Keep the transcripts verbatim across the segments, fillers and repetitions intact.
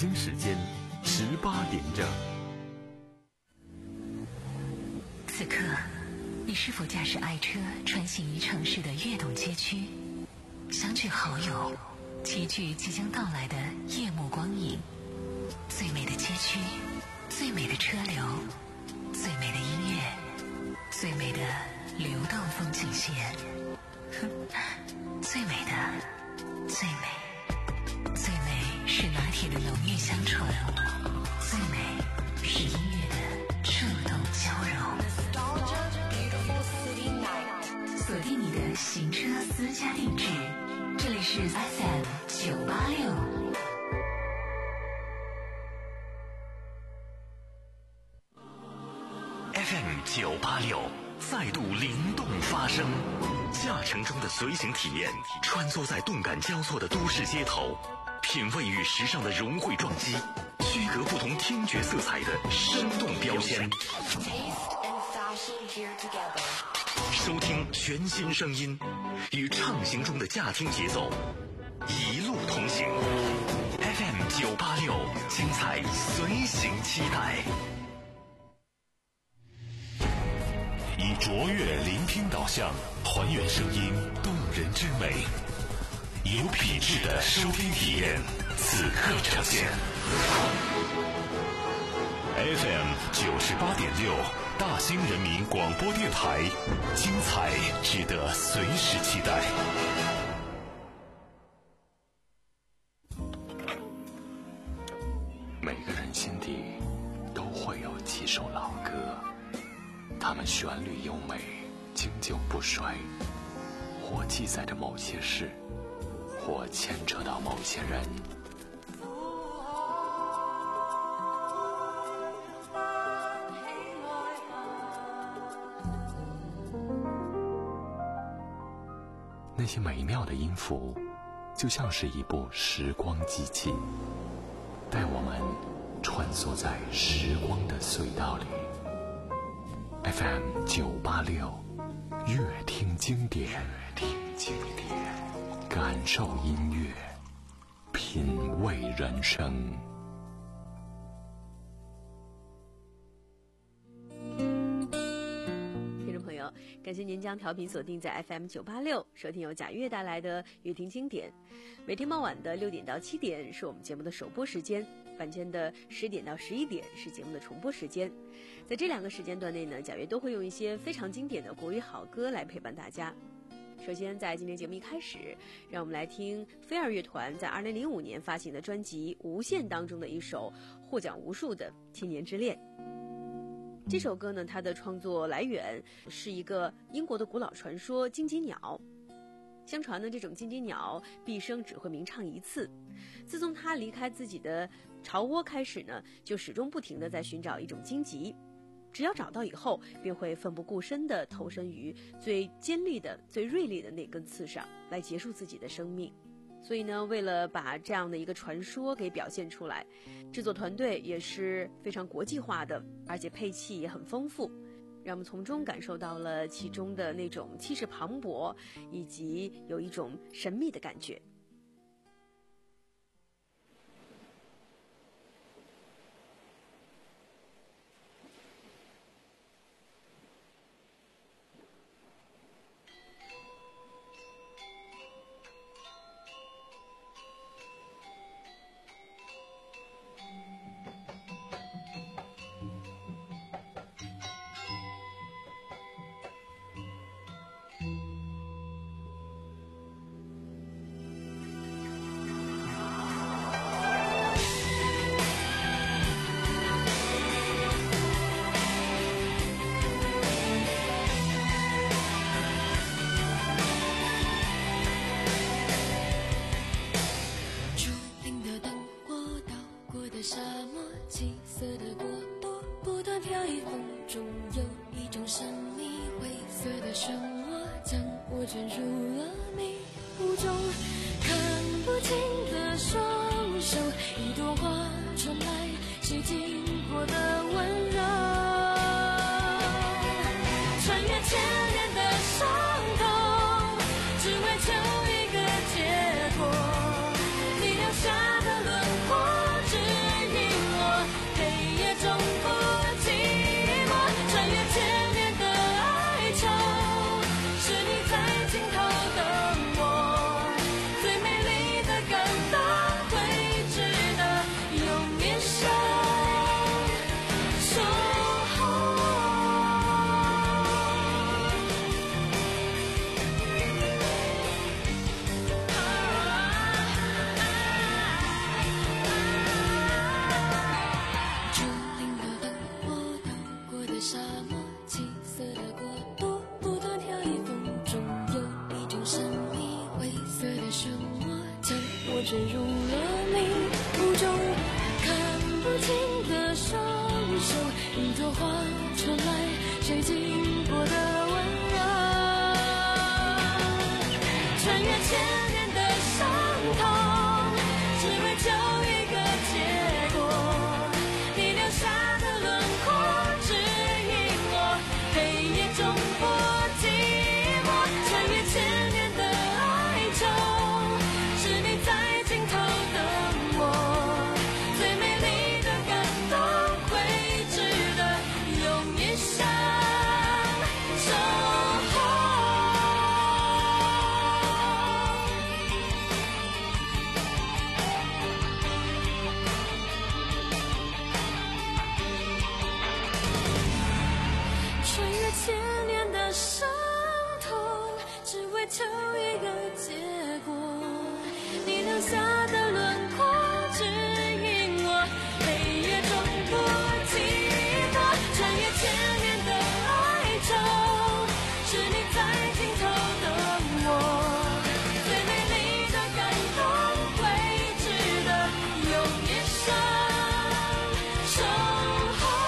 京时间十八点整。 此刻，你是否驾驶爱车穿行于城市的跃动街区，相聚好友，齐聚即将到来的夜幕光影？最美的街区，最美的车流，最美的音乐，最美的流动风景线，最美的，最美，最美是拿铁的浓郁香醇，最美是音乐的触动交融。锁定你的行车私家定制，这里是 F M 九八六。 F M 九八六再度灵动发声，驾乘中的随行体验，穿梭在动感交错的都市街头，品味与时尚的融汇撞击，区隔不同听觉色彩的生动标签。收听全新声音，与畅行中的驾听节奏，一路同行。F M 九八六，精彩随行期待。以卓越聆听导向，还原声音动人之美，有品质的收听体验，此刻呈现。F M 九十八点六，大兴人民广播电台，精彩值得随时期待。每个人心底都会有几首老歌，它们旋律优美，经久不衰，或记载着某些事，或牵扯到某些人。那些美妙的音符，就像是一部时光机器，带我们穿梭在时光的隧道里。F M 九八六，乐听经典，乐听经典，感受音乐，品味人生。 听众朋友，感谢您将调频锁定在 F M 九八六，收听由贾悦带来的乐听经典。每天傍晚的六点到七点是我们节目的首播时间，晚间的十点到十一点是节目的重播时间。在这两个时间段内呢，贾悦都会用一些非常经典的国语好歌来陪伴大家。首先在今天节目一开始，让我们来听飞儿乐团在二零零五年发行的专辑《无限》当中的一首获奖无数的《千年之恋》。这首歌呢，它的创作来源是一个英国的古老传说——金鸡鸟。相传呢，这种金鸡鸟毕生只会鸣唱一次。自从它离开自己的巢窝开始呢，就始终不停地在寻找一种荆棘。只要找到以后，便会奋不顾身地投身于最尖利的、最锐利的那根刺上，来结束自己的生命。所以呢，为了把这样的一个传说给表现出来，制作团队也是非常国际化的，而且配器也很丰富，让我们从中感受到了其中的那种气势磅礴，以及有一种神秘的感觉。 只坠入了迷雾中，看不清的双手，一朵花传来谁经过的温热，穿越千年的伤痛，只为求一个结果，你留下的轮廓指引我，黑夜中不寂寞，穿越千年的哀愁，是你在尽头等我，最美丽的感动会值得用一生守候。穿越千年的伤痛，只为求一个结果，你留下的轮廓指引我，黑夜中不寂寞，穿越千年的哀愁，是你在尽头等我，最美丽的感动会值得用一生守候。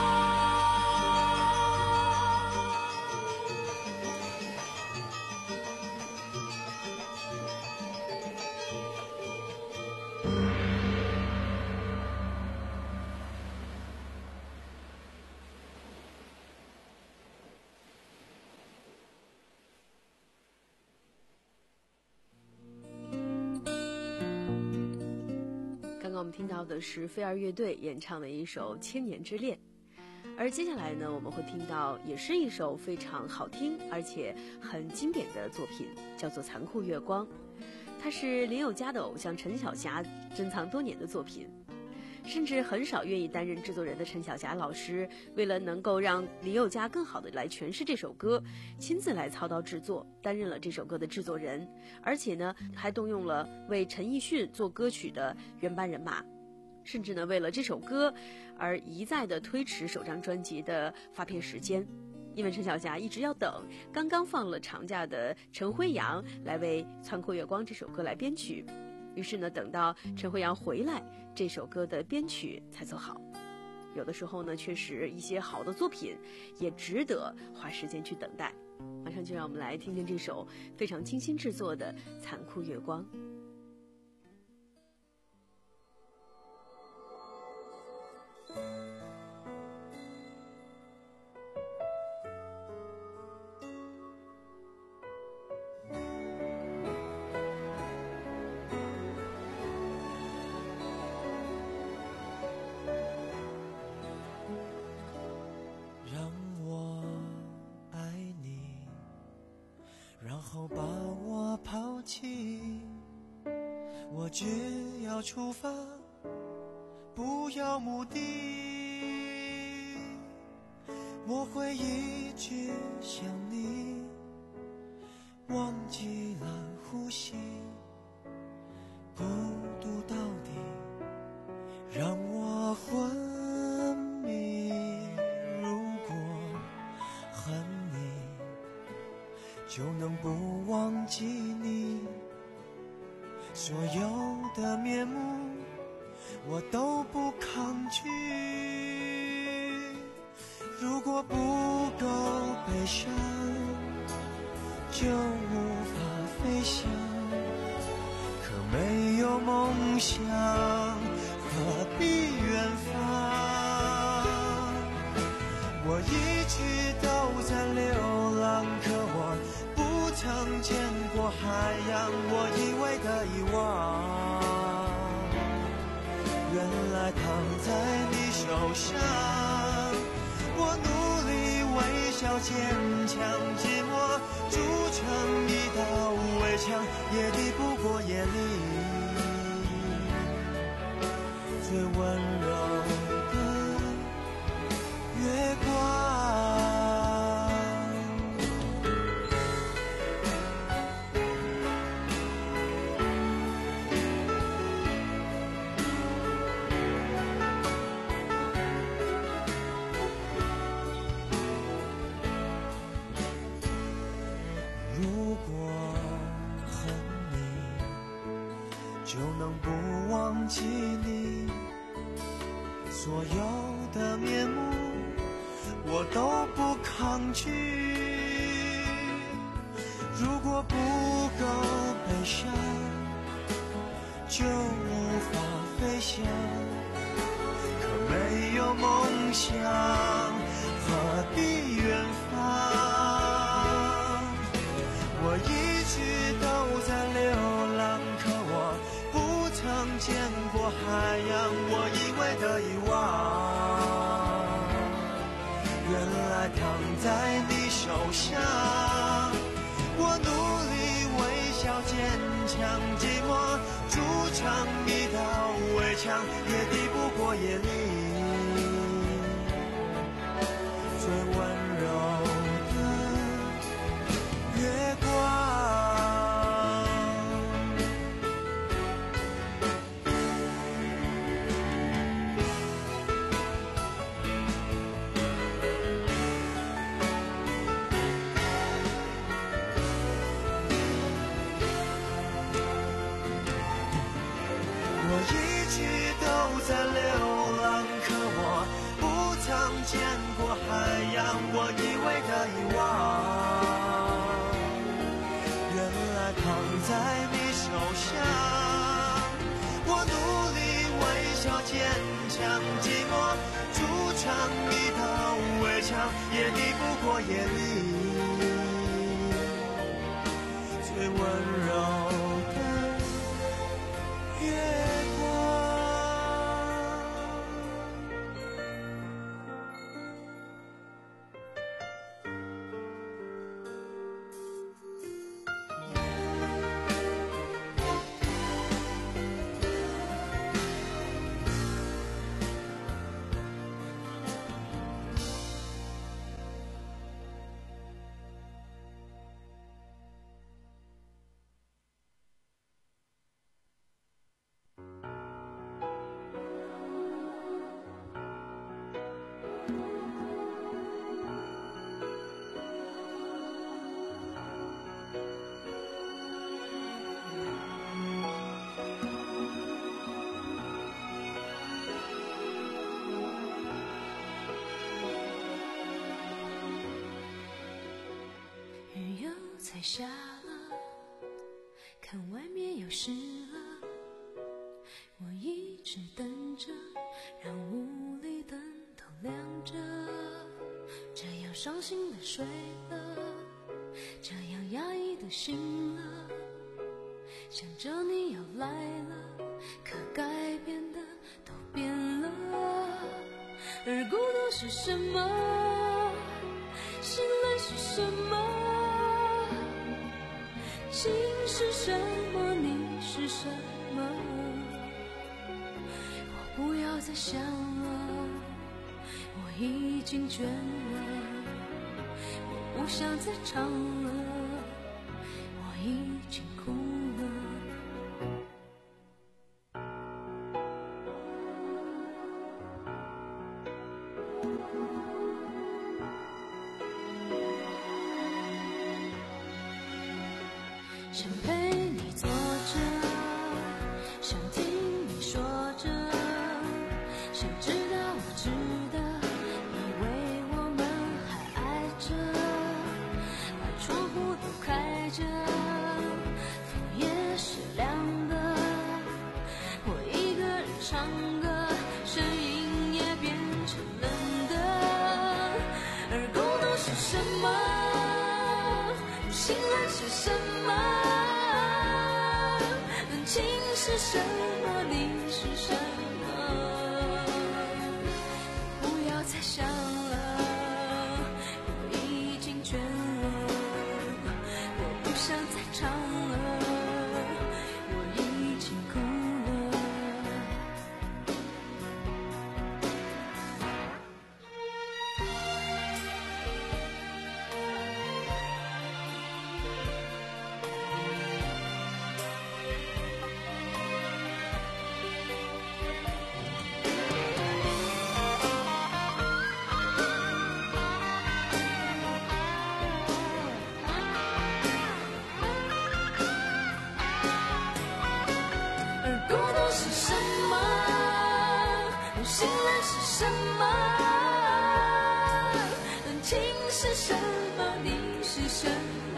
刚刚我们听到的是飞儿乐队演唱的一首《千年之恋》，而接下来呢，我们会听到也是一首非常好听而且很经典的作品，叫做《残酷月光》。它是林宥嘉的偶像陈晓霞珍藏多年的作品，甚至很少愿意担任制作人的陈晓霞老师，为了能够让林宥嘉更好的来诠释这首歌，亲自来操刀制作，担任了这首歌的制作人，而且呢，还动用了为陈奕迅做歌曲的原班人马，甚至呢，为了这首歌而一再的推迟首张专辑的发片时间。因为陈晓霞一直要等刚刚放了长假的陈辉阳来为《残酷月光》这首歌来编曲，于是呢，等到陈辉阳回来，这首歌的编曲才做好。有的时候呢，确实一些好的作品也值得花时间去等待。马上就让我们来听听这首非常精心制作的《残酷月光》。 把我抛弃，我只要出发，不要目的，我会一直想你，忘记了呼吸，孤独到底让我昏迷，如果恨你就能不忘记你，所有的面目我都不抗拒，如果不够悲伤就无法飞翔，可没有梦想何必远方，我一直都在流浪，可我不曾见过海洋，我以为的遗忘，原来躺在你手上，我努力微笑坚强，寂寞筑成一道围墙，也抵不过夜里最温柔的月光。就起你所有的面目，我都不抗拒。如果不够悲伤，就无法飞翔。可没有梦想，何必远方？我一直都在流浪，可我不曾见过海洋。我以为的遗忘，原来躺在你手上。我努力微笑坚强，寂寞筑成一道围墙，也抵不过夜里最温柔的月光。我一直都在流浪，可我不曾见过海洋。我以为的遗忘，原来躺在你手上。我努力微笑坚强，寂寞筑成一道围墙，也抵不过夜里最温柔的月光。 才下了，看外面又湿了，我一直等着，让屋里灯都亮着，这样伤心的睡了，这样压抑的醒了，想着你要来了，可改变的都变了，而孤独是什么？心冷是什么？心是什么？你是什么？我不要再想了，我已经倦了，我不想再唱了，我已经哭了。想陪你坐着，想听你说着，想知道我知道，以为我们还爱着，把窗户都开着，风也是凉的，我一个人唱歌，声音也变成冷的，而孤独是什么？心冷是什么？情是什么？你是什么？不要再想了，我已经倦了，我不想再唱了，我已经哭了。 信任是什么？恩情是什么？你是什么？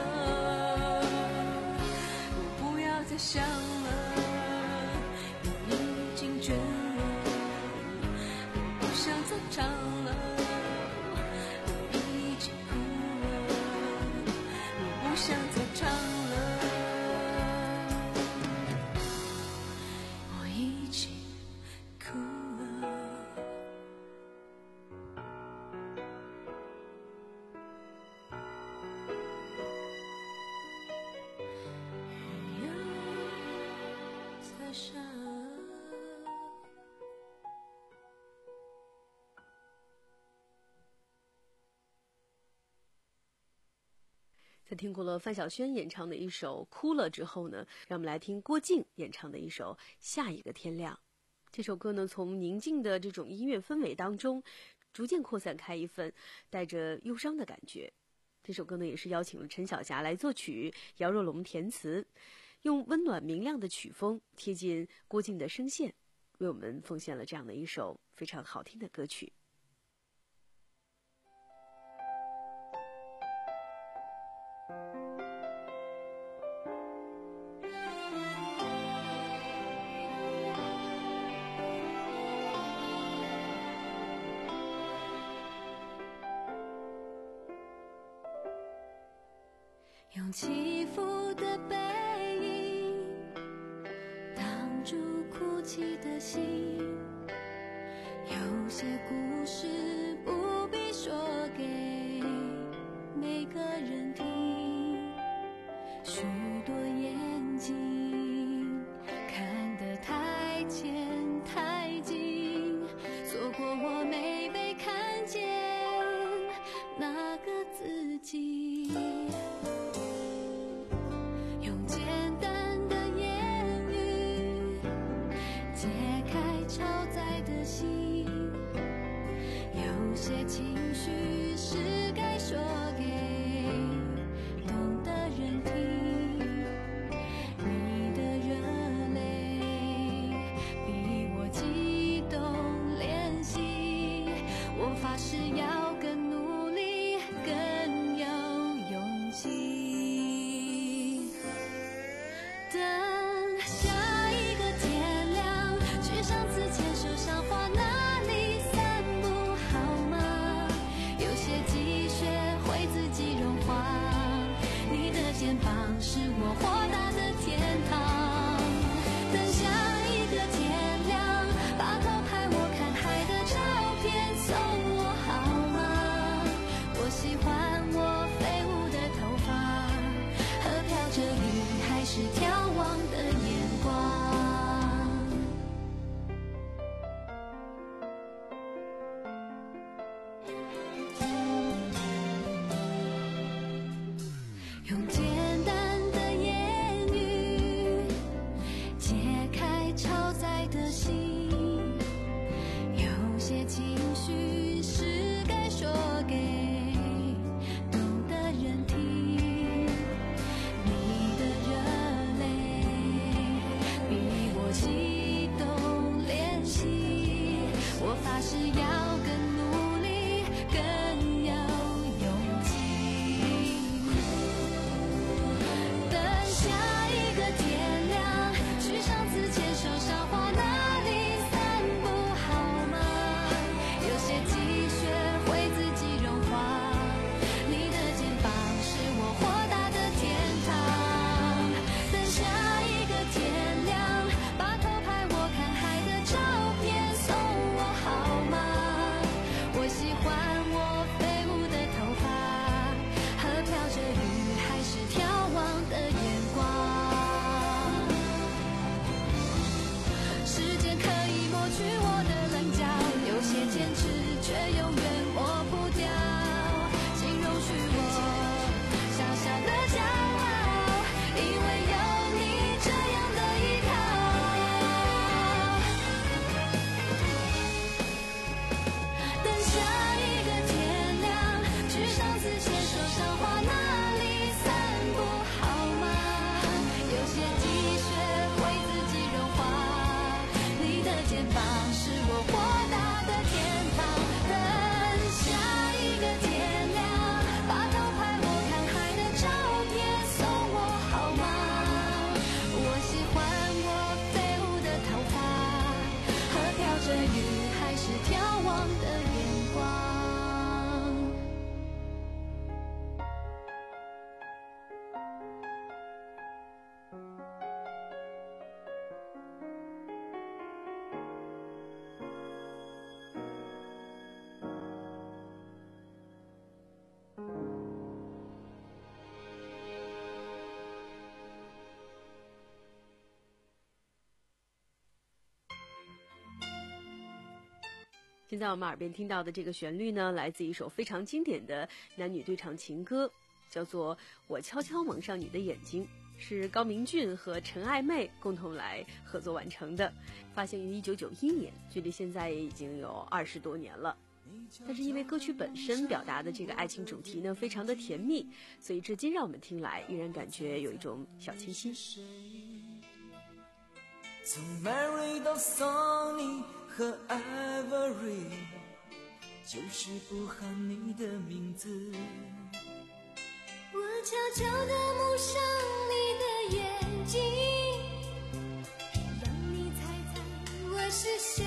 我不要再想了，我已经倦了，我不想再唱了，我已经哭了，我不想再唱了，我已经哭了。雨又在下。 在听过了范晓萱演唱的一首《哭了》之后呢，让我们来听郭靖演唱的一首《下一个天亮》。这首歌呢，从宁静的这种音乐氛围当中，逐渐扩散开一份带着忧伤的感觉。这首歌呢，也是邀请了陈晓霞来作曲，姚若龙填词，用温暖明亮的曲风贴近郭靖的声线，为我们奉献了这样的一首非常好听的歌曲。 用起伏的背影挡住哭泣的心，有些故事不必说给每个人听，许多眼睛看得太浅太近，错过我没被看见那个自己。有些情绪是该说给懂的人听，你的热泪比我激动怜惜，我发誓要更努力更有勇气，等下一个天亮，去上次牵手赏花那里散步好吗？有些积雪会自己融化，你的肩膀是我豁达的天堂。等下一个天亮，把头拍我看海的照片送我好吗？我喜欢我飞舞的头发和飘着雨还是眺望的眼光。用简单的言语解开超载的心，有些情绪是该说给懂的人听，你的热泪比我激动怜惜，我发誓要更努力更有勇气，等下一个天亮，去上次牵手赏花那里散步好吗？有些积雪会自己融化，你的肩膀是我豁达的天堂。等下一个天亮，把头拍我看海的照片送我好吗？ 现在我们耳边听到的这个旋律呢，来自一首非常经典的男女对唱情歌，叫做《我悄悄蒙上你的眼睛》，是高明骏和陈爱妹共同来合作完成的，发行于一九九一年，距离现在也已经有二十多年了。但是因为歌曲本身表达的这个爱情主题呢，非常的甜蜜，所以至今让我们听来依然感觉有一种小清新。 从 Mary 到 Sunny 和 Ivory， 就是不喊你的名字。 我悄悄地蒙上你的眼睛，让你猜猜我是谁。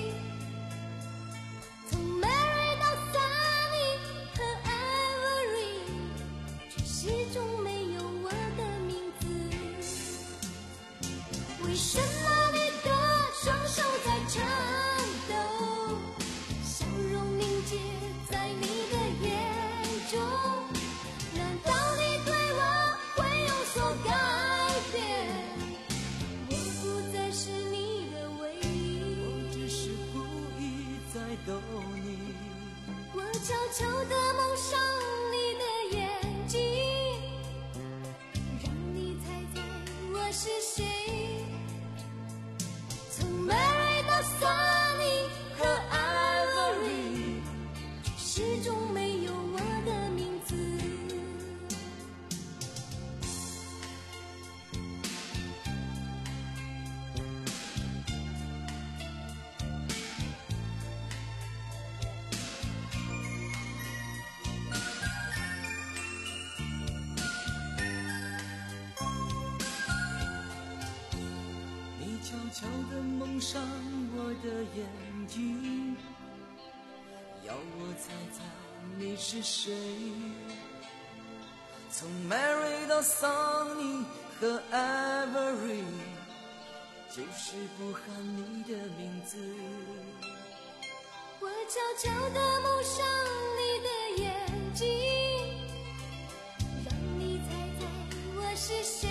从 Mary 到 Sunny 和 Ivory， 却始终没有我的名字。为什么你的双手在颤抖，笑容凝结在你的眼中？难道你对我会有所改变？我不再是你的唯一， 我只是故意在逗你。 我悄悄地蒙上你的眼睛，让你猜猜我是谁。从 Mary 到 Sunny 和 Ivory， 始终没有我的名字。 你悄悄地蒙上我的眼睛，要我猜猜你是谁。从 Mary 到 Sunny 和 Ivory， 就是不喊你的名字。 我悄悄地蒙上你的眼睛，让你猜猜我是谁。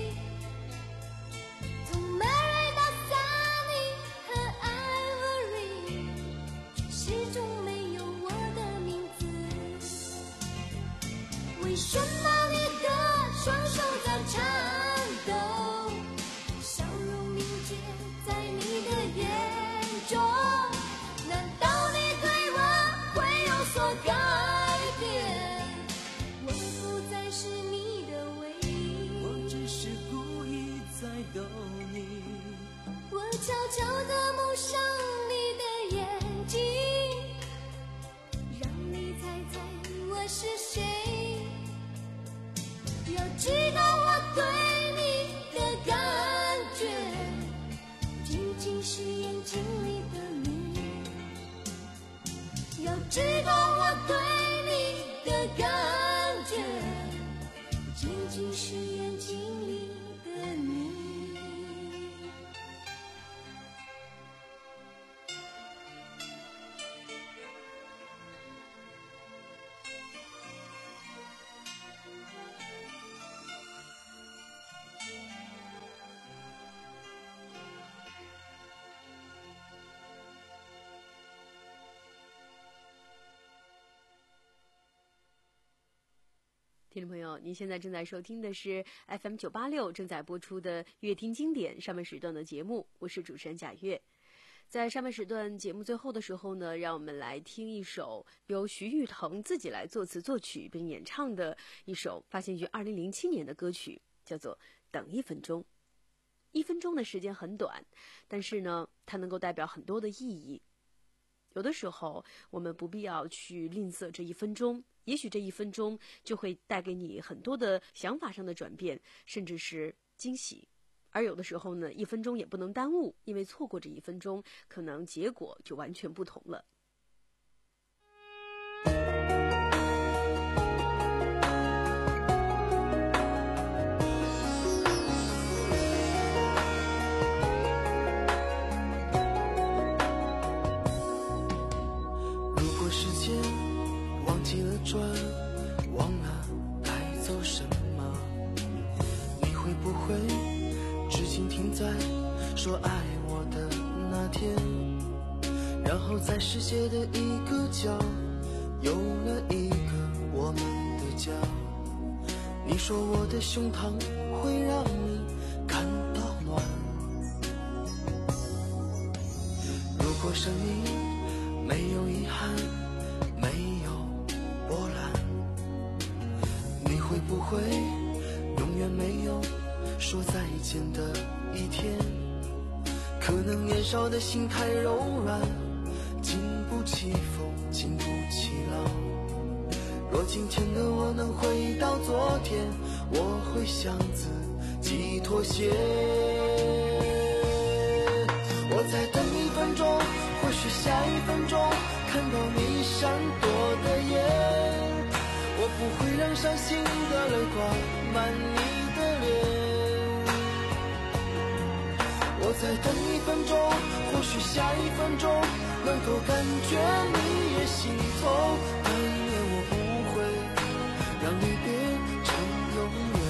从 Mary 到 Sunny 和 Ivory， 始终没有我的名字。为什么你的双手在颤抖，笑容凝结在你的眼中？难道你对我会有所改变？我不再是你的唯一， 我只是故意在逗你。 我悄悄地蒙上你的眼睛，让你猜猜我是谁。要知道我对你的感觉，仅仅是眼睛里的你。要知道我对你的感觉，仅仅是眼睛里的你。 听众朋友，您现在正在收听的是 F M 九八六正在播出的乐听经典上半时段的节目，我是主持人贾月。在上半时段节目最后的时候呢，让我们来听一首由徐誉滕自己来作词作曲并演唱的一首发行于二零零七年的歌曲，叫做《等一分钟》。一分钟的时间很短，但是呢，它能够代表很多的意义。有的时候我们不必要去吝啬这一分钟，也许这一分钟就会带给你很多的想法上的转变，甚至是惊喜。而有的时候呢，一分钟也不能耽误，因为错过这一分钟，可能结果就完全不同了。 如果时间忘记了转，忘了带走什么，你会不会至今停在说爱我的那天？ 然后在世界的一个角有了一个我们的家。你说我的胸膛会让你感到暖，如果生命没有遗憾，没有波澜，你会不会永远没有说再见的一天？可能年少的心太柔软，经不起风，经不起浪。若今天的我能回到昨天，我会向自己妥协。我再等一分钟，或许下一分钟看到你闪躲的眼，我不会让伤心的泪挂满你的脸。我再等一分钟，或许下一分钟能够感觉你也心痛，但愿我不会让离别成永远。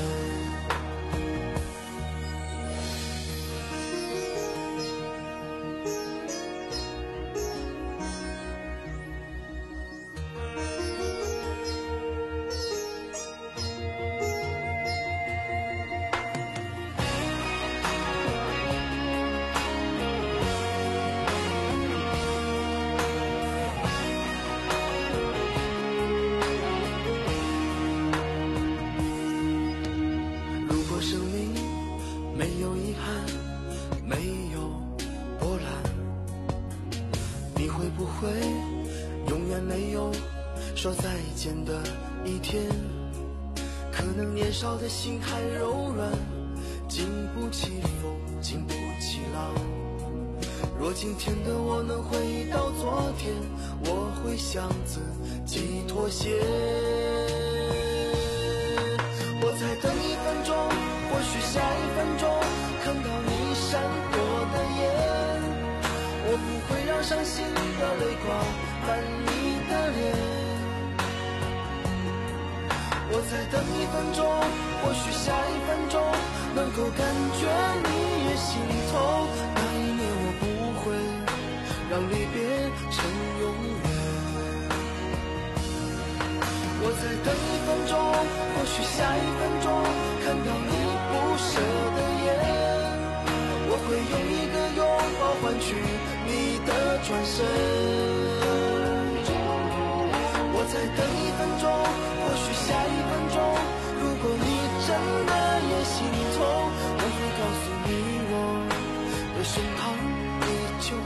说再见的一天，可能年少的心太柔软，经不起风，经不起浪。若今天的我能回到昨天，我会向自己妥协。我再等一分钟，或许下一分钟看到你闪躲的眼，我不会让伤心的泪挂满你的脸。我再等一分钟，或许下一分钟能够感觉你也心痛，那一年我不会让离别成永远。我再等一分钟，或许下一分钟看到你不舍的眼，我会用一个拥抱换取你的转身。我再等一分钟，或许下一分钟，如果你真的也心痛，我会告诉你我的胸膛依旧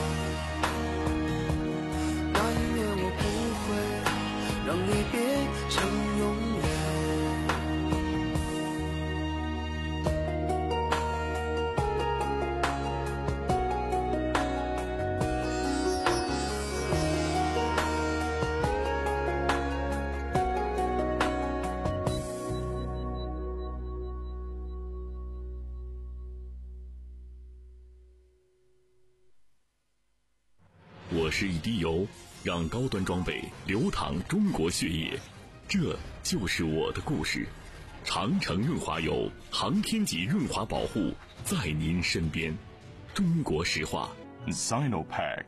暖，那一年我不会让离别成永远。 我是一滴油，让高端装备流淌中国血液，这就是我的故事。长城润滑油，航天级润滑保护，在您身边。中国石化 Sinopec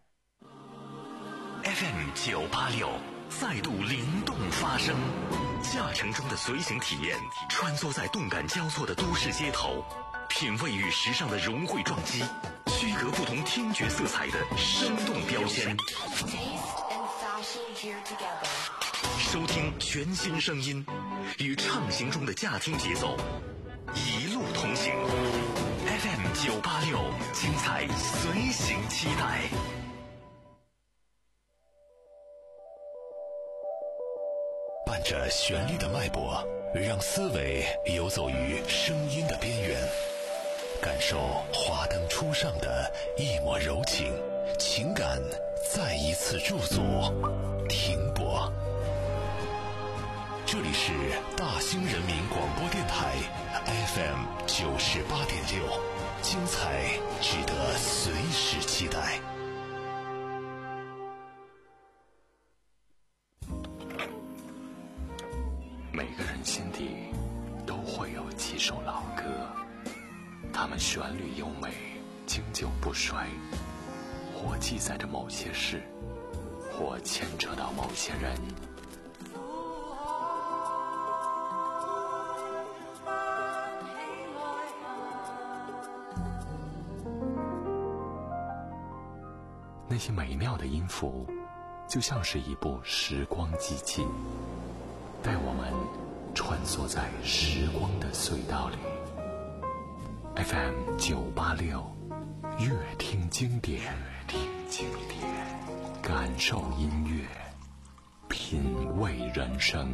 F M 九八六再度灵动发声，驾乘中的随行体验，穿梭在动感交错的都市街头，品味与时尚的融汇撞击，区隔不同听觉色彩的生动标签，收听全新声音，与畅行中的驾听节奏一路同行。 F M 九八六，精彩随行期待。伴着旋律的脉搏，让思维游走于声音的边缘，感受华灯初上的一抹柔情，情感再一次驻足停泊。这里是大兴人民广播电台 F M 九十八点六，精彩值得随时期待。每个人心底都会有几首老歌，它们旋律优美，经久不衰， 或记载着某些事，或牵扯到某些人。那些美妙的音符，就像是一部时光机器，带我们穿梭在时光的隧道里。F M 九八六，乐听经典，乐听经典，感受音乐，品味人生。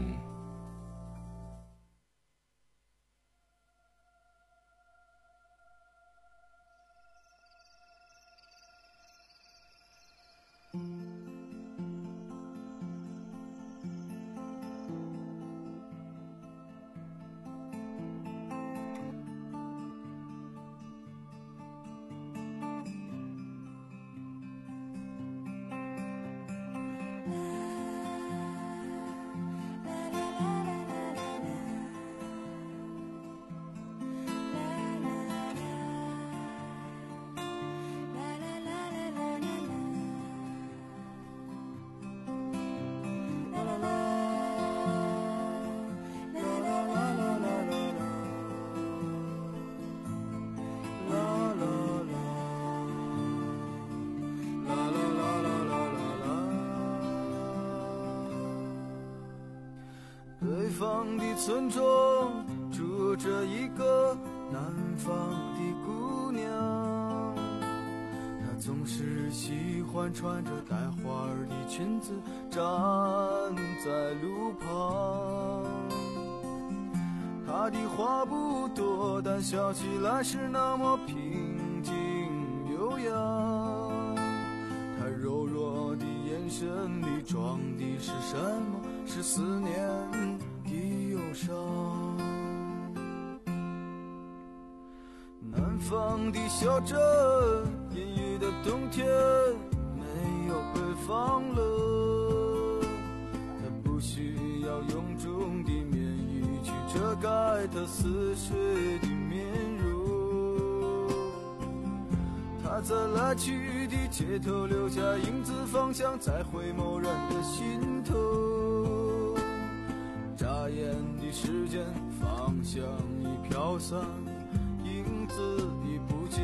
北方的村庄住着一个南方的姑娘，她总是喜欢穿着带花儿的裙子站在路旁。她的话不多，但笑起来是那么平静悠扬。她柔弱的眼神里装的是什么？是思念的忧伤。南方的小镇，阴郁的冬天没有北方冷，它不需要臃肿的棉衣去遮盖它似水的面容。它在来去的街头留下影子，方向在回眸人的心头。眨眼的时间，方向已飘散，影子已不见。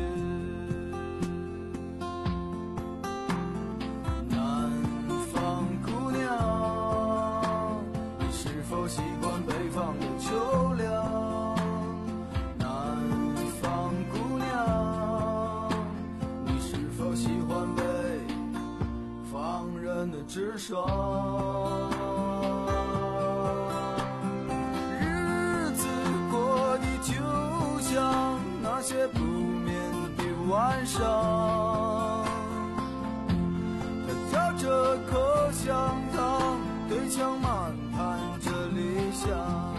南方姑娘，你是否习惯北方的秋凉？南方姑娘，你是否喜欢北方人的直爽？那些不眠的晚上，他嚼着口香糖，对墙漫谈着理想。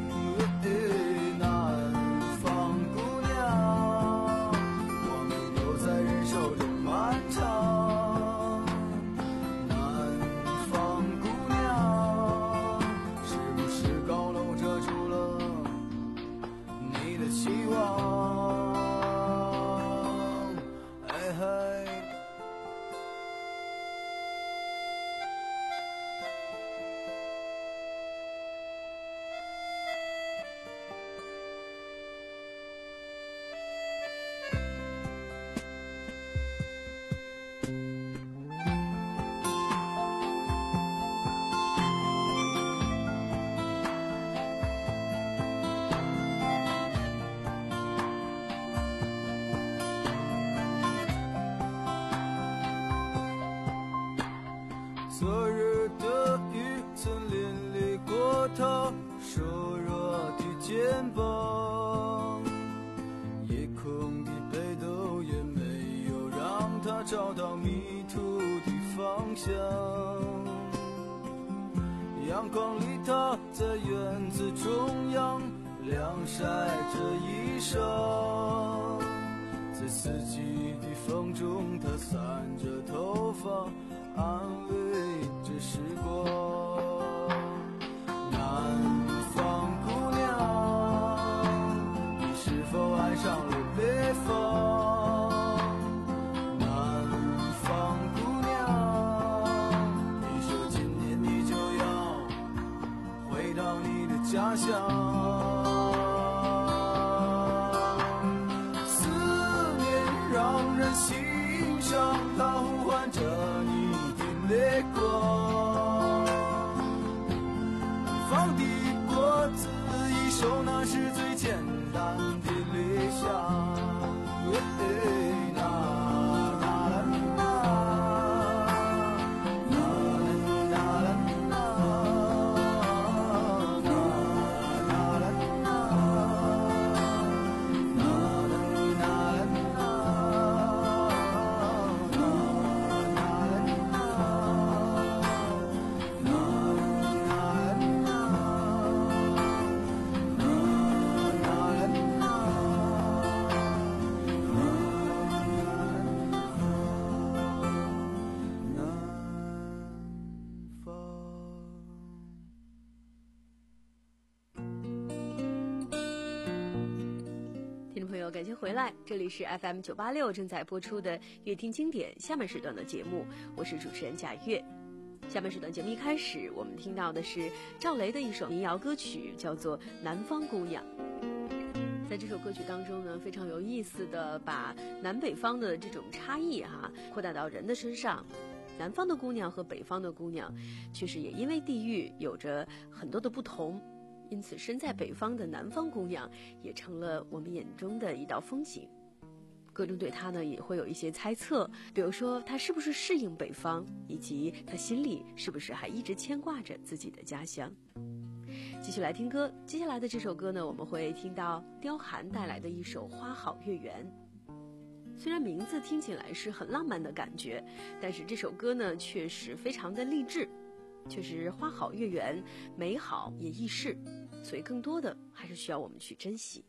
南方姑娘，我们都在忍受着漫长。南方姑娘，是不是高楼遮住了你的期望？昨日的雨曾淋漓过他瘦弱的肩膀，夜空的北斗也没有让他找到迷途的方向。阳光里他在院子中央晾晒着衣裳，在四季的风中他散着头发安慰着时光。南方姑娘，你是否爱上了北方？南方果。放的果子一收，那是最简单的理想。 感谢回来，这里是 F M 九八六正在播出的乐听经典下半时段的节目，我是主持人贾月。下半时段节目一开始，我们听到的是赵雷的一首民谣歌曲，叫做《南方姑娘》。在这首歌曲当中呢，非常有意思的把南北方的这种差异哈、啊、扩大到人的身上。南方的姑娘和北方的姑娘，确实也因为地域有着很多的不同。因此身在北方的南方姑娘也成了我们眼中的一道风景，各中对她呢也会有一些猜测，比如说她是不是适应北方，以及她心里是不是还一直牵挂着自己的家乡。继续来听歌，接下来的这首歌呢，我们会听到刁寒带来的一首《花好月圆》。虽然名字听起来是很浪漫的感觉，但是这首歌呢确实非常的励志，确实花好月圆，美好也易逝，所以更多的还是需要我们去珍惜。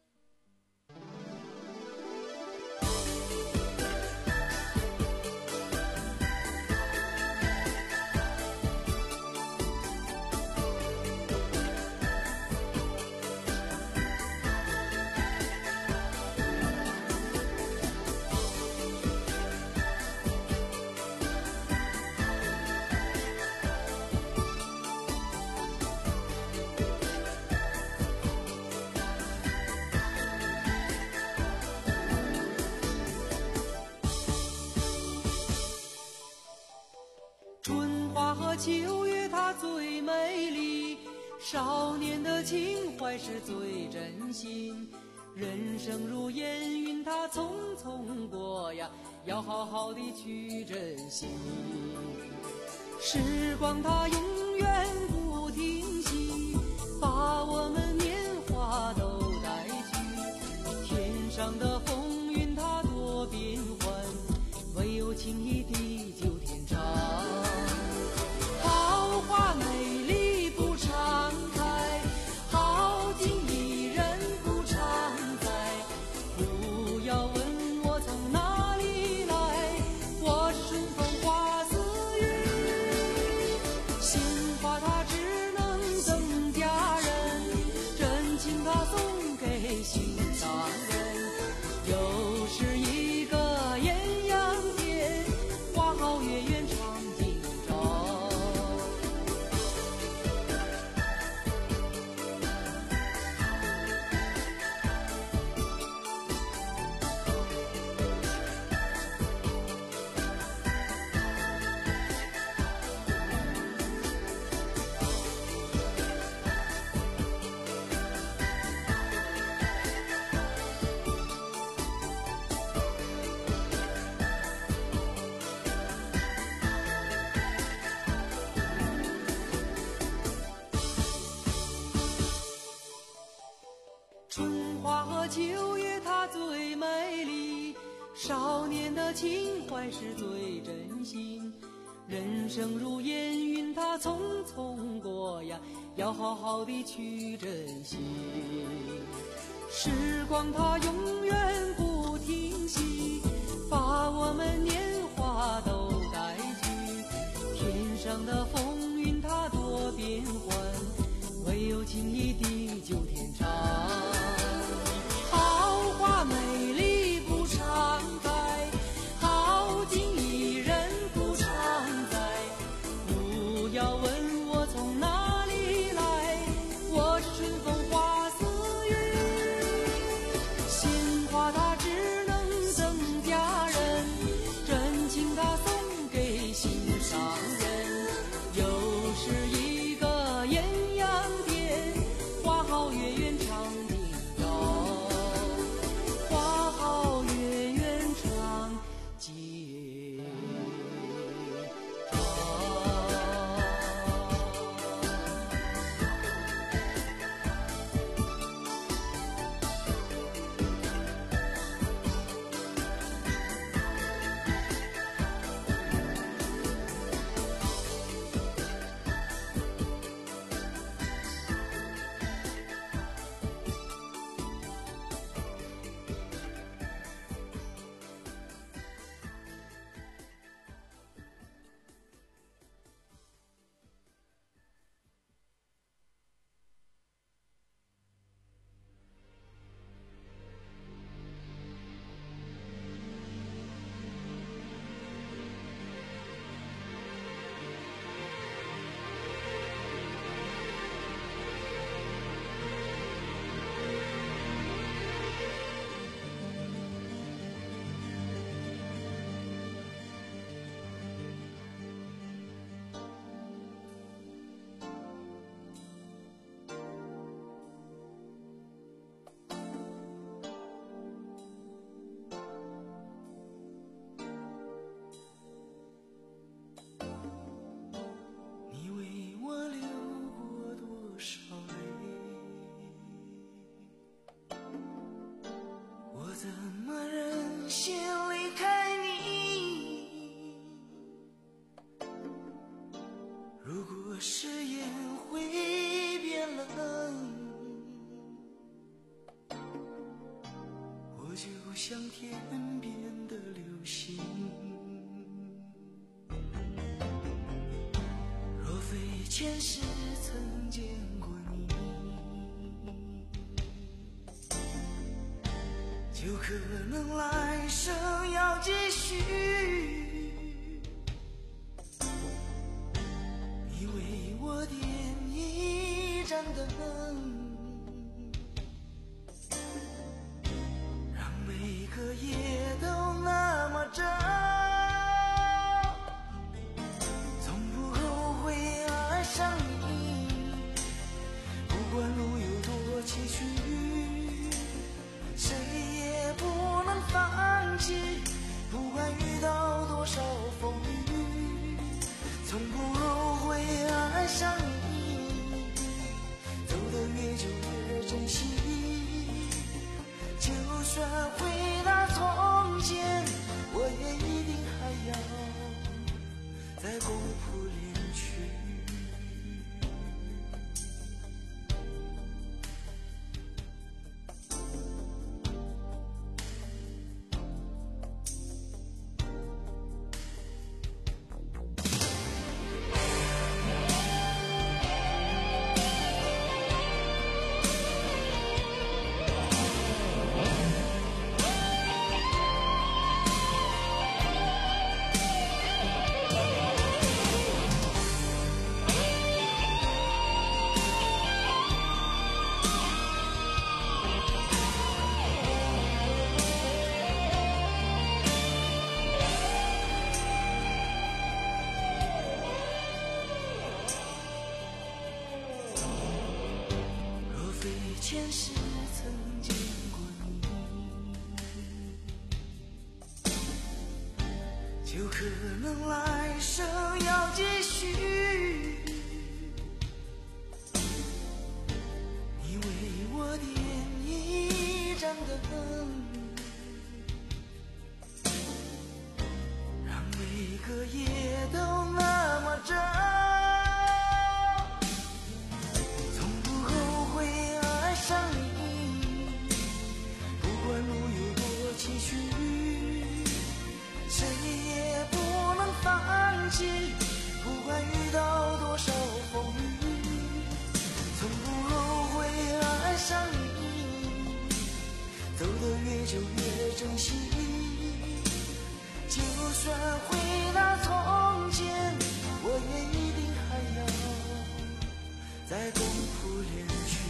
秋月它最美丽，少年的情怀是最真心。人生如烟云，它匆匆过呀，要好好的去珍惜。时光它永远不停息，把我们年华都带去。天上的风云它多变幻，唯有情谊地久天长。好花美丽不常开，好景宜人不常在。不要问我从哪里来，我是顺风花似云。鲜花它只能赠佳人，真情它送给心上人。又是一个艳阳天，花好月圆长今朝。春花和秋月它最美丽，少年的情怀是最真心。人生如烟云它匆匆过呀，要好好的去珍惜。时光它永远不停息，把我们年华都带去。天上的风云它多变幻，唯有情谊地久天长。好花美丽不常开，好景宜人不常在。不要问我从哪里来，我是顺风花似云。鲜花它只如果誓言会变冷，我就像天边的流星。若非前世曾见过你，就可能来生要继续。你为我点一盏灯，让每个夜都那么真，从不后悔爱上你。不管路有多崎岖，谁也不能放弃。不管遇到多少风雨，从不后悔爱上你。走得越久越珍惜，就算回到从前，我也一定还要再共谱恋曲。前世曾见过你，就可能来生要继续。你为我点一盏灯，让每个夜都那么真，从不后悔爱上你。不管路有多崎岖，谁也不能放弃。不管遇到多少风雨，从不后悔爱上你。走得越久越珍惜，就算回到从前，我也一定还要再共谱恋曲。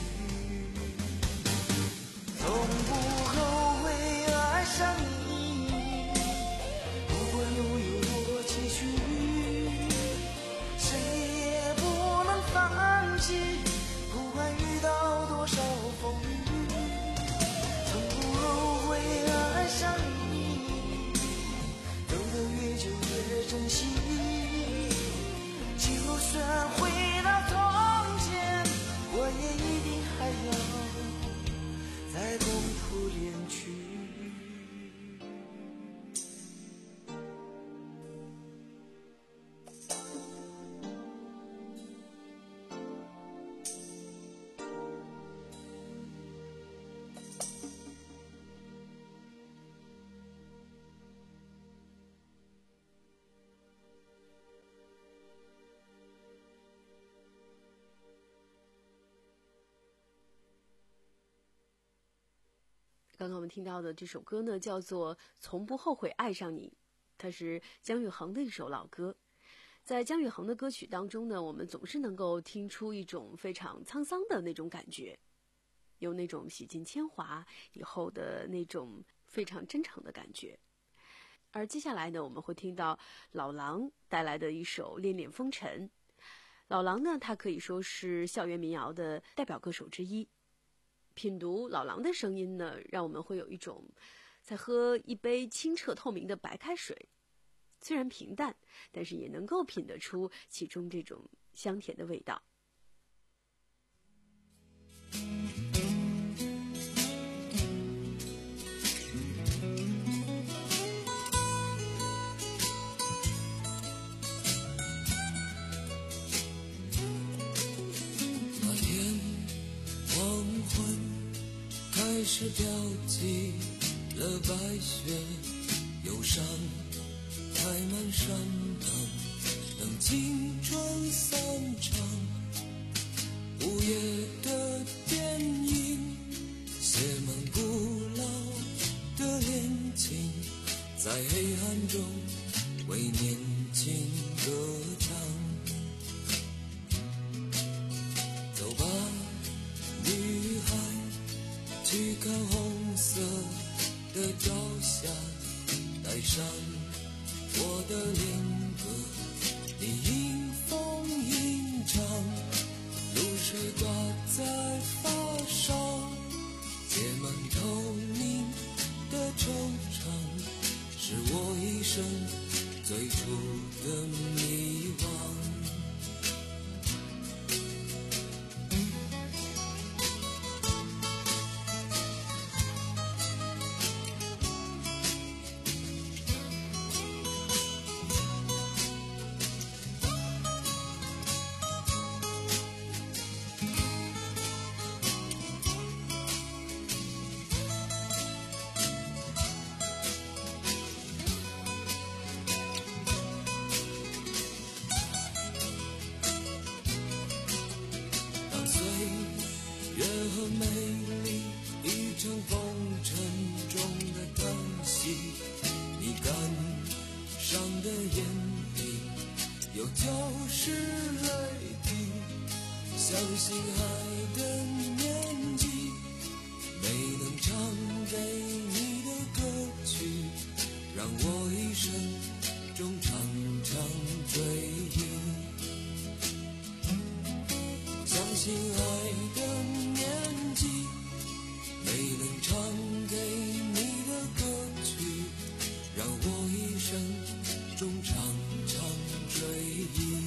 从不后悔爱上你，不管路有多崎岖，谁也不能放弃。不管遇到多少风雨，从不后悔爱上你。走得越久越珍惜，就算回到从前，我也一定还要再共谱恋曲。 刚刚我们听到的这首歌呢，叫做《从不后悔爱上你》，它是姜育恒的一首老歌。在姜育恒的歌曲当中呢，我们总是能够听出一种非常沧桑的那种感觉，有那种洗尽铅华以后的那种非常真诚的感觉。而接下来呢，我们会听到老狼带来的一首《恋恋风尘》。老狼呢，他可以说是校园民谣的代表歌手之一。品读老狼的声音呢，让我们会有一种在喝一杯清澈透明的白开水，虽然平淡，但是也能够品得出其中这种香甜的味道。 是飘起了白雪，忧伤开满山岗，等青春散场。午夜的电影写满古老的恋情，在黑暗中为年轻歌唱。走吧，女孩，去看红色的朝霞，带上我的恋歌，你迎风吟唱，露水挂在发梢，结满透明的惆怅，是我一生最初的迷惘。美丽一场风尘中的叹息，你感伤的眼底有就是泪滴，像心海的年纪，没能唱给你的歌曲，让我一生中常常追忆，像心海的年纪，没能唱给你的歌曲，让我一生中常常追忆。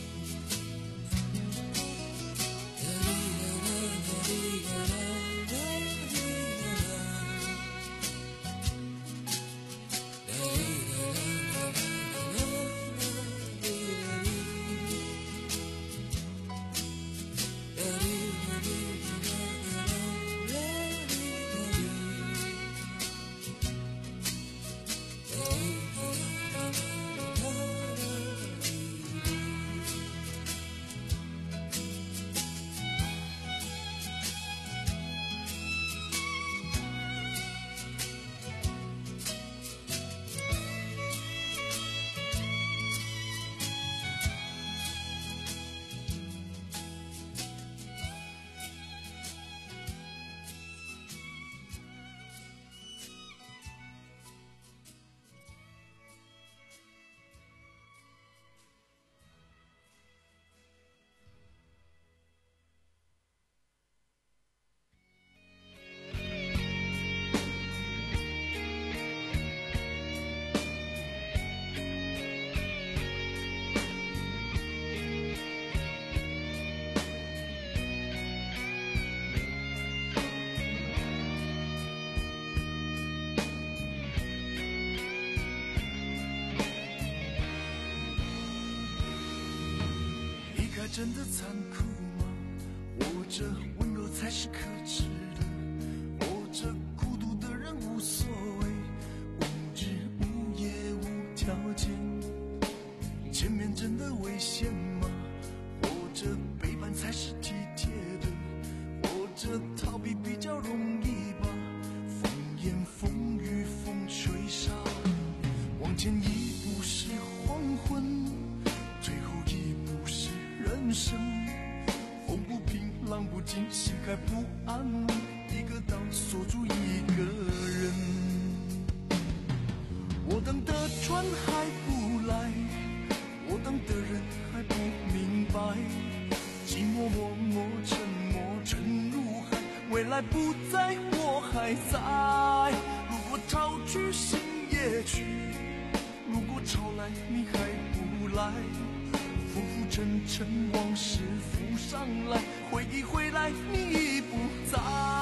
真的残酷吗？我这温柔才是可耻的，我这孤独的人无所谓，无日无夜无条件。前面真的危险吗？我这背叛才是体贴的，我这逃避比较容易吧。风言风语风吹沙，往前一步是黄昏，最后一步是人生，风不平浪不静，心还不安稳，一个岛锁住一个人。我等的船还不来，我等的人还不明白，寂寞默默沉默沉入海，未来不在我还在。如果潮去心也去，如果潮来你还不来，浮浮沉沉往事浮上来，回忆回来你已不在。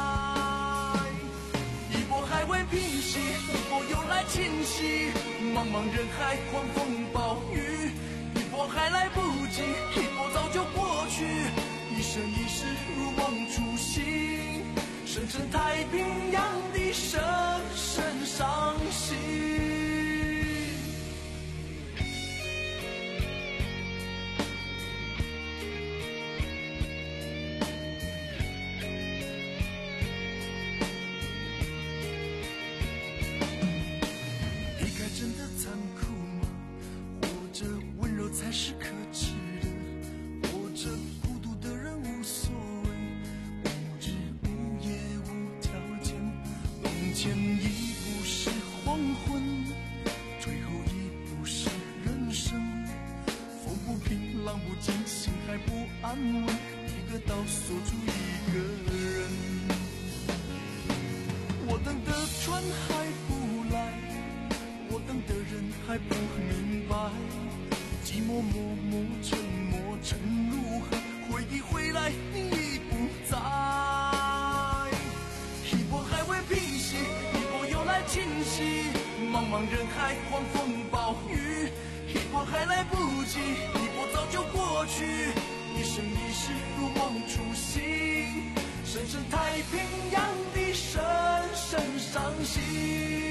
一波还未平息，一波又来侵袭，茫茫人海狂风暴雨，一波还来不及，一波早就过去，一生一世如梦初醒，深深太平洋前一步是黄昏，最后一步是人生。风不平，浪不静，心还不安稳，一个岛锁住一个人。我等的船还不来，我等的人还不明白，寂寞默默沉默沉如海，回忆回来你已不在。一波还未平息，一波又来侵袭，茫茫人海狂风暴雨，一波还来不及，一波早就过去，一生一世如梦初醒，深深太平洋的深深伤心。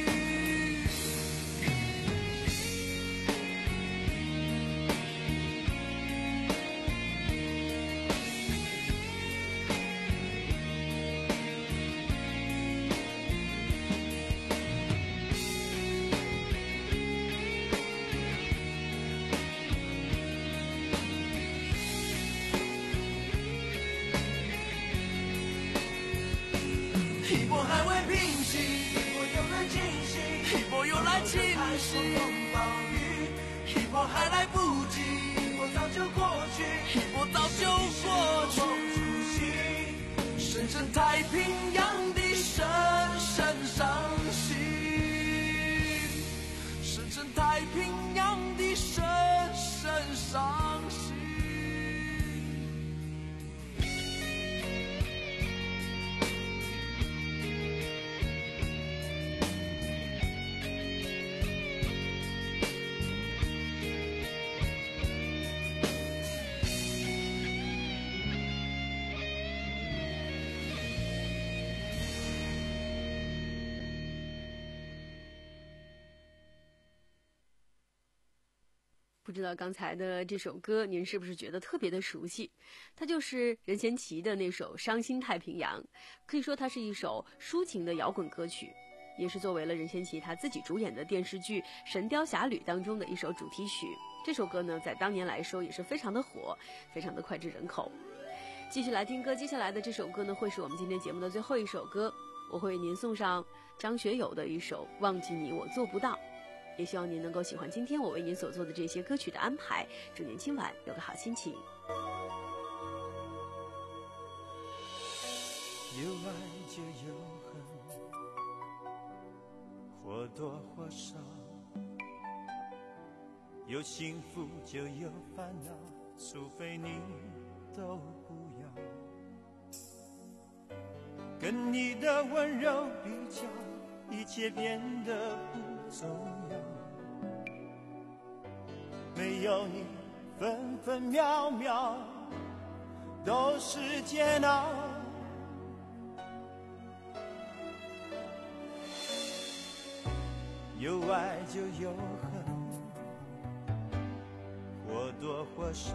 一波还未平息，一波又来侵袭，一波又来侵袭，暴雨，一波还来不及，一波早就过去，一波早就过去，深深太平洋的深深伤心，深深太平洋的深深伤心。 不知道刚才的这首歌您是不是觉得特别的熟悉？它就是任贤齐的那首《伤心太平洋》，可以说它是一首抒情的摇滚歌曲，也是作为了任贤齐他自己主演的电视剧《神雕侠侣》当中的一首主题曲。这首歌呢，在当年来说也是非常的火，非常的脍炙人口。继续来听歌，接下来的这首歌呢，会是我们今天节目的最后一首歌，我会为您送上张学友的一首《忘记你我做不到》。也希望您能够喜欢今天我为您所做的这些歌曲的安排，祝您今晚有个好心情。 有爱就有恨，或多或少，有幸福就有烦恼，除非你都不要。跟你的温柔比较，一切变得不重要，没有你分分秒秒都是煎熬。有爱就有恨，或多或少，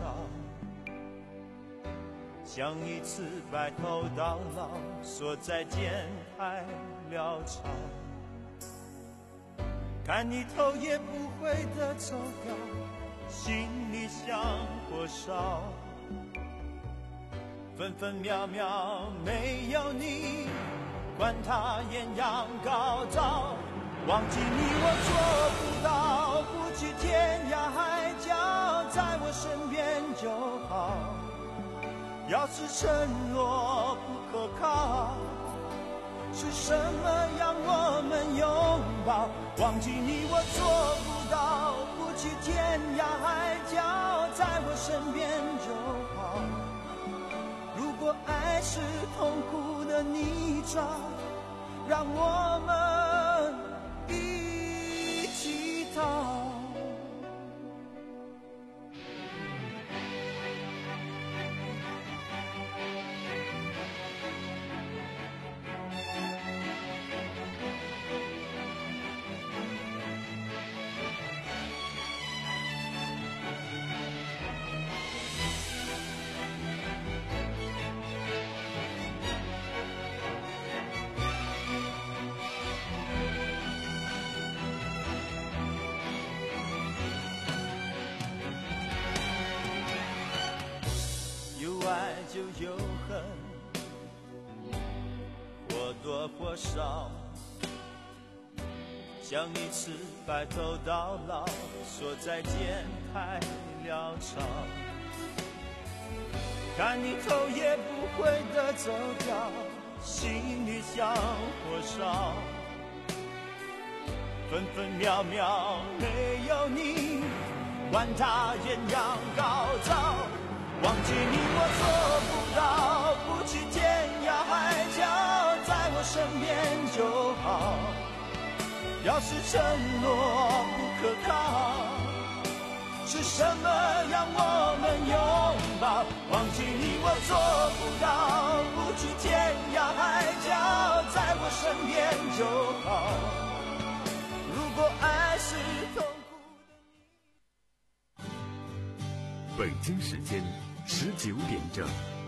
像一次白头到老，说再见太潦草，看你头也不回的走掉，心里像火烧，分分秒秒没有你，管它艳阳高照，忘记你我做不到，不去天涯海角，在我身边就好。要是承诺不可靠，是什么让我们拥抱？忘记你我做不到，不去天涯海角，在我身边就好。如果爱是痛苦的泥沼，让我们一起逃。就有恨，或多或少， 想一次白头到老，说再见太潦草，看你头也不回的走掉，心里像火烧，分分秒秒没有你，管他艳阳高照，忘记你我做不到，不去天涯海角，在我身边就好。要是承诺不可靠，是什么让我们拥抱？忘记你我做不到，不去天涯海角，在我身边就好。如果爱是痛苦的， 北京时间十九点整。